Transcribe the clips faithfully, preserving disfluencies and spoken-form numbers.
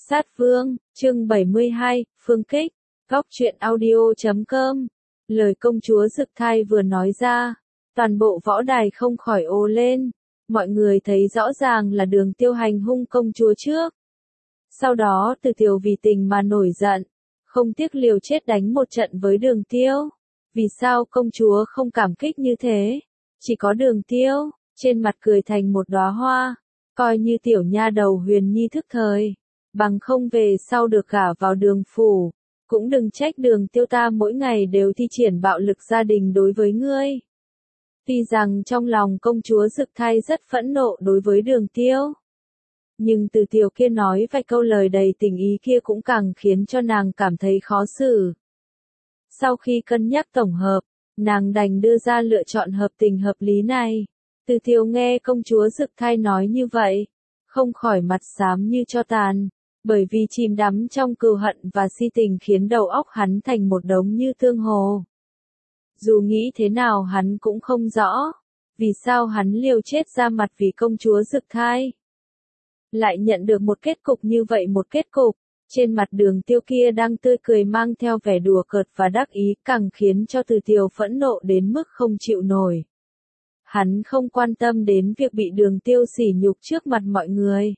Sát Vương, chương bảy mươi hai, Phương Kích, góc truyện audio chấm com. Lời công chúa Dực Thai vừa nói ra, toàn bộ võ đài không khỏi ồ lên, mọi người thấy rõ ràng là Đường Tiêu hành hung công chúa trước. Sau đó Từ Tiều vì tình mà nổi giận, không tiếc liều chết đánh một trận với Đường Tiêu. Vì sao công chúa không cảm kích như thế? Chỉ có Đường Tiêu, trên mặt cười thành một đóa hoa, coi như tiểu nha đầu Huyền Nhi thức thời, bằng không về sau được gả vào Đường phủ, cũng đừng trách Đường Tiêu ta mỗi ngày đều thi triển bạo lực gia đình đối với ngươi. Tuy rằng trong lòng công chúa Dực Thai rất phẫn nộ đối với Đường Tiêu, nhưng Từ Tiều kia nói vài câu lời đầy tình ý kia cũng càng khiến cho nàng cảm thấy khó xử. Sau khi cân nhắc tổng hợp, nàng đành đưa ra lựa chọn hợp tình hợp lý này. Từ Tiều nghe công chúa Dực Thai nói như vậy, không khỏi mặt xám như tro tàn, bởi vì chìm đắm trong cừu hận và si tình khiến đầu óc hắn thành một đống như tương hồ. Dù nghĩ thế nào hắn cũng không rõ, vì sao hắn liều chết ra mặt vì công chúa Dực Thai. Lại nhận được một kết cục như vậy một kết cục, trên mặt Đường Tiêu kia đang tươi cười mang theo vẻ đùa cợt và đắc ý càng khiến cho Từ Tiều phẫn nộ đến mức không chịu nổi. Hắn không quan tâm đến việc bị Đường Tiêu sỉ nhục trước mặt mọi người.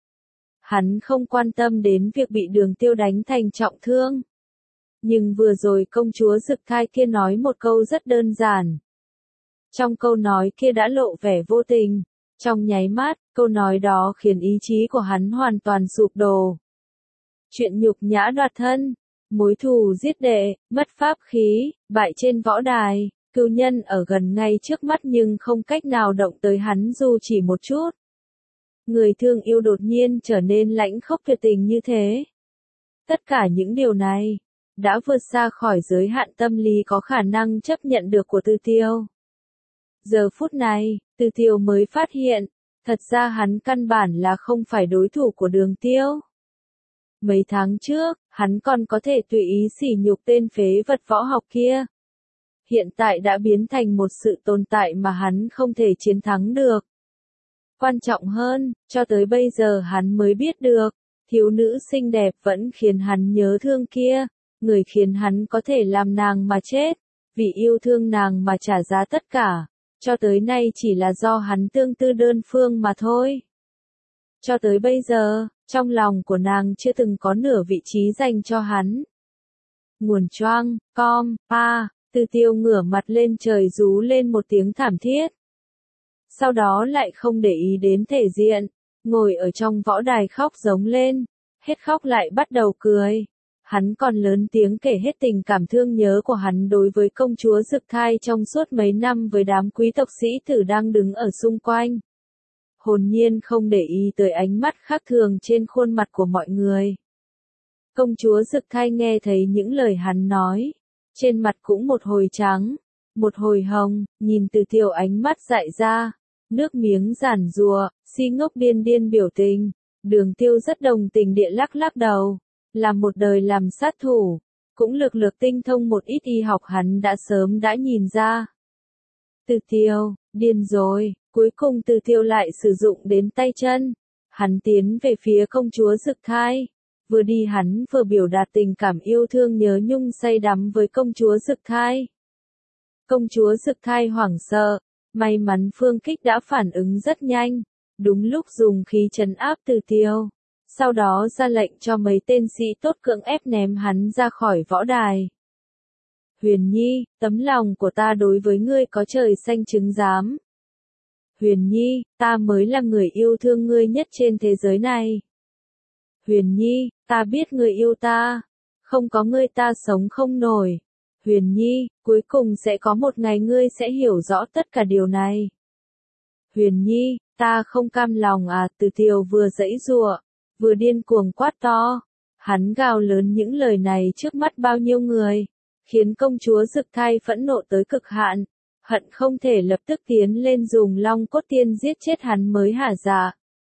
Hắn không quan tâm đến việc bị Đường Tiêu đánh thành trọng thương. Nhưng vừa rồi công chúa Dực Thai kia nói một câu rất đơn giản. Trong câu nói kia đã lộ vẻ vô tình. Trong nháy mắt, câu nói đó khiến ý chí của hắn hoàn toàn sụp đổ. Chuyện nhục nhã đoạt thân, mối thù giết đệ, mất pháp khí, bại trên võ đài, cừu nhân ở gần ngay trước mắt nhưng không cách nào động tới hắn dù chỉ một chút. Người thương yêu đột nhiên trở nên lãnh khốc tuyệt tình như thế. Tất cả những điều này đã vượt xa khỏi giới hạn tâm lý có khả năng chấp nhận được của Từ Tiều. Giờ phút này, Từ Tiều mới phát hiện, thật ra hắn căn bản là không phải đối thủ của Đường Tiêu. Mấy tháng trước, hắn còn có thể tùy ý sỉ nhục tên phế vật võ học kia. Hiện tại đã biến thành một sự tồn tại mà hắn không thể chiến thắng được. Quan trọng hơn, cho tới bây giờ hắn mới biết được, thiếu nữ xinh đẹp vẫn khiến hắn nhớ thương kia, người khiến hắn có thể làm nàng mà chết, vì yêu thương nàng mà trả giá tất cả, cho tới nay chỉ là do hắn tương tư đơn phương mà thôi. Cho tới bây giờ, trong lòng của nàng chưa từng có nửa vị trí dành cho hắn. Nguồn choang, com, pa, Từ Tiều ngửa mặt lên trời rú lên một tiếng thảm thiết. Sau đó lại không để ý đến thể diện, ngồi ở trong võ đài khóc giống lên, hết khóc lại bắt đầu cười. Hắn còn lớn tiếng kể hết tình cảm thương nhớ của hắn đối với công chúa Dực Thai trong suốt mấy năm với đám quý tộc sĩ tử đang đứng ở xung quanh. Hồn nhiên không để ý tới ánh mắt khác thường trên khuôn mặt của mọi người. Công chúa Dực Thai nghe thấy những lời hắn nói, trên mặt cũng một hồi trắng, một hồi hồng, nhìn Từ Tiều ánh mắt dại ra, nước miếng giản giụa, si ngốc điên điên biểu tình. Đường Tiêu rất đồng tình địa lắc lắc đầu, làm một đời làm sát thủ, cũng lực lược tinh thông một ít y học hắn đã sớm đã nhìn ra. Từ Tiều, điên rồi, cuối cùng Từ Tiều lại sử dụng đến tay chân, hắn tiến về phía công chúa Dực Thai, vừa đi hắn vừa biểu đạt tình cảm yêu thương nhớ nhung say đắm với công chúa Dực Thai. Công chúa Dực Thai hoảng sợ, may mắn Phương Kích đã phản ứng rất nhanh, đúng lúc dùng khí trấn áp Từ Tiều, sau đó ra lệnh cho mấy tên sĩ tốt cưỡng ép ném hắn ra khỏi võ đài. Huyền Nhi, tấm lòng của ta đối với ngươi có trời xanh chứng giám. Huyền Nhi, ta mới là người yêu thương ngươi nhất trên thế giới này. Huyền Nhi, ta biết ngươi yêu ta, không có ngươi ta sống không nổi. Huyền Nhi, cuối cùng sẽ có một ngày ngươi sẽ hiểu rõ tất cả điều này. Huyền Nhi, ta không cam lòng à. Từ Tiều vừa giãy giụa, vừa điên cuồng quát to. Hắn gào lớn những lời này trước mắt bao nhiêu người, khiến công chúa Dực Thai phẫn nộ tới cực hạn, hận không thể lập tức tiến lên dùng long cốt tiên giết chết hắn mới hả dạ.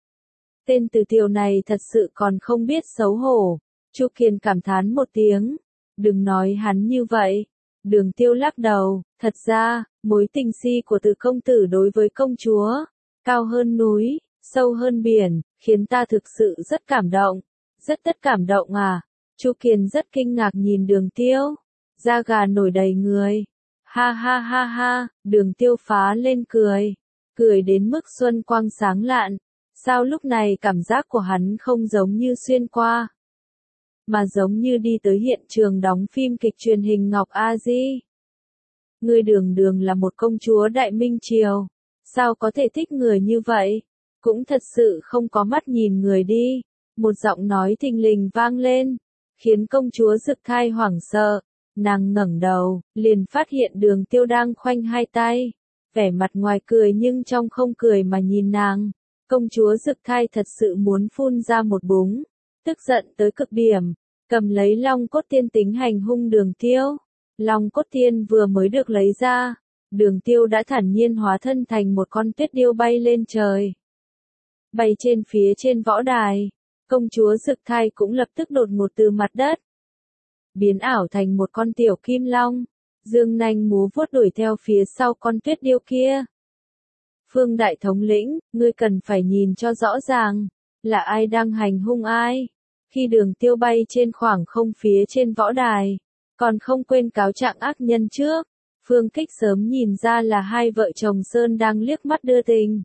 Tên Từ Tiều này thật sự còn không biết xấu hổ. Chu Kiền cảm thán một tiếng, đừng nói hắn như vậy. Đường Tiêu lắc đầu, thật ra, mối tình si của Từ công tử đối với công chúa, cao hơn núi, sâu hơn biển, khiến ta thực sự rất cảm động. Rất tất cảm động à? Chu Kiền rất kinh ngạc nhìn Đường Tiêu, da gà nổi đầy người. Ha ha ha ha, Đường Tiêu phá lên cười, cười đến mức xuân quang sáng lạn. Sao lúc này cảm giác của hắn không giống như xuyên qua, mà giống như đi tới hiện trường đóng phim kịch truyền hình Ngọc A Di. Ngươi Đường Đường là một công chúa Đại Minh Triều, sao có thể thích người như vậy? Cũng thật sự không có mắt nhìn người đi. Một giọng nói thình lình vang lên, khiến công chúa Dực Thai hoảng sợ. Nàng ngẩng đầu, liền phát hiện Đường Tiêu đang khoanh hai tay, vẻ mặt ngoài cười nhưng trong không cười mà nhìn nàng. Công chúa Dực Thai thật sự muốn phun ra một búng, tức giận tới cực điểm, cầm lấy Long Cốt Tiên tính hành hung Đường Tiêu. Long Cốt Tiên vừa mới được lấy ra, Đường Tiêu đã thản nhiên hóa thân thành một con tuyết điêu bay lên trời. Bay trên phía trên võ đài, công chúa Dực Thai cũng lập tức đột ngột từ mặt đất, biến ảo thành một con tiểu kim long, dương nanh múa vuốt đuổi theo phía sau con tuyết điêu kia. Phương Đại Thống lĩnh, ngươi cần phải nhìn cho rõ ràng, là ai đang hành hung ai. Khi Đường Tiêu bay trên khoảng không phía trên võ đài, còn không quên cáo trạng ác nhân trước. Phương Kích sớm nhìn ra là hai vợ chồng Sơn đang liếc mắt đưa tình.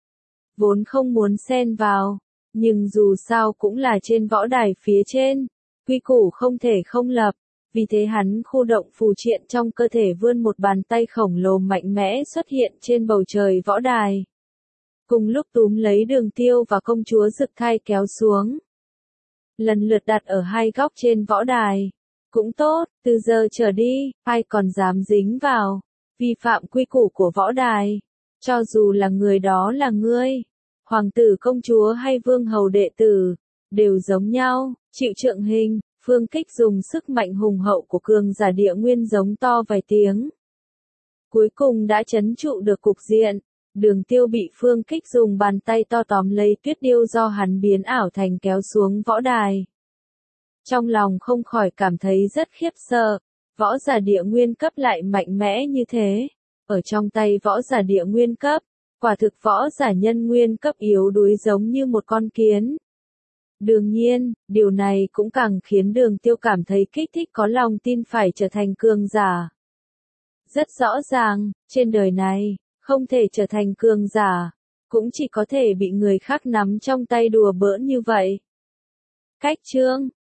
Vốn không muốn xen vào, nhưng dù sao cũng là trên võ đài phía trên, quy củ không thể không lập, vì thế hắn khu động phù triện trong cơ thể vươn một bàn tay khổng lồ mạnh mẽ xuất hiện trên bầu trời võ đài. Cùng lúc túm lấy Đường Tiêu và công chúa Dực Thai kéo xuống, lần lượt đặt ở hai góc trên võ đài. Cũng tốt, từ giờ trở đi, ai còn dám dính vào, vi phạm quy củ của võ đài, cho dù là người đó là ngươi, hoàng tử công chúa hay vương hầu đệ tử, đều giống nhau, chịu trượng hình. Phương Kích dùng sức mạnh hùng hậu của cường giả địa nguyên giống to vài tiếng, cuối cùng đã trấn trụ được cục diện. Đường Tiêu bị Phương Kích dùng bàn tay to tóm lấy tuyết điêu do hắn biến ảo thành kéo xuống võ đài. Trong lòng không khỏi cảm thấy rất khiếp sợ, võ giả địa nguyên cấp lại mạnh mẽ như thế. Ở trong tay võ giả địa nguyên cấp, quả thực võ giả nhân nguyên cấp yếu đuối giống như một con kiến. Đương nhiên, điều này cũng càng khiến Đường Tiêu cảm thấy kích thích, có lòng tin phải trở thành cường giả. Rất rõ ràng, trên đời này, không thể trở thành cường giả, cũng chỉ có thể bị người khác nắm trong tay đùa bỡn như vậy. Cách chương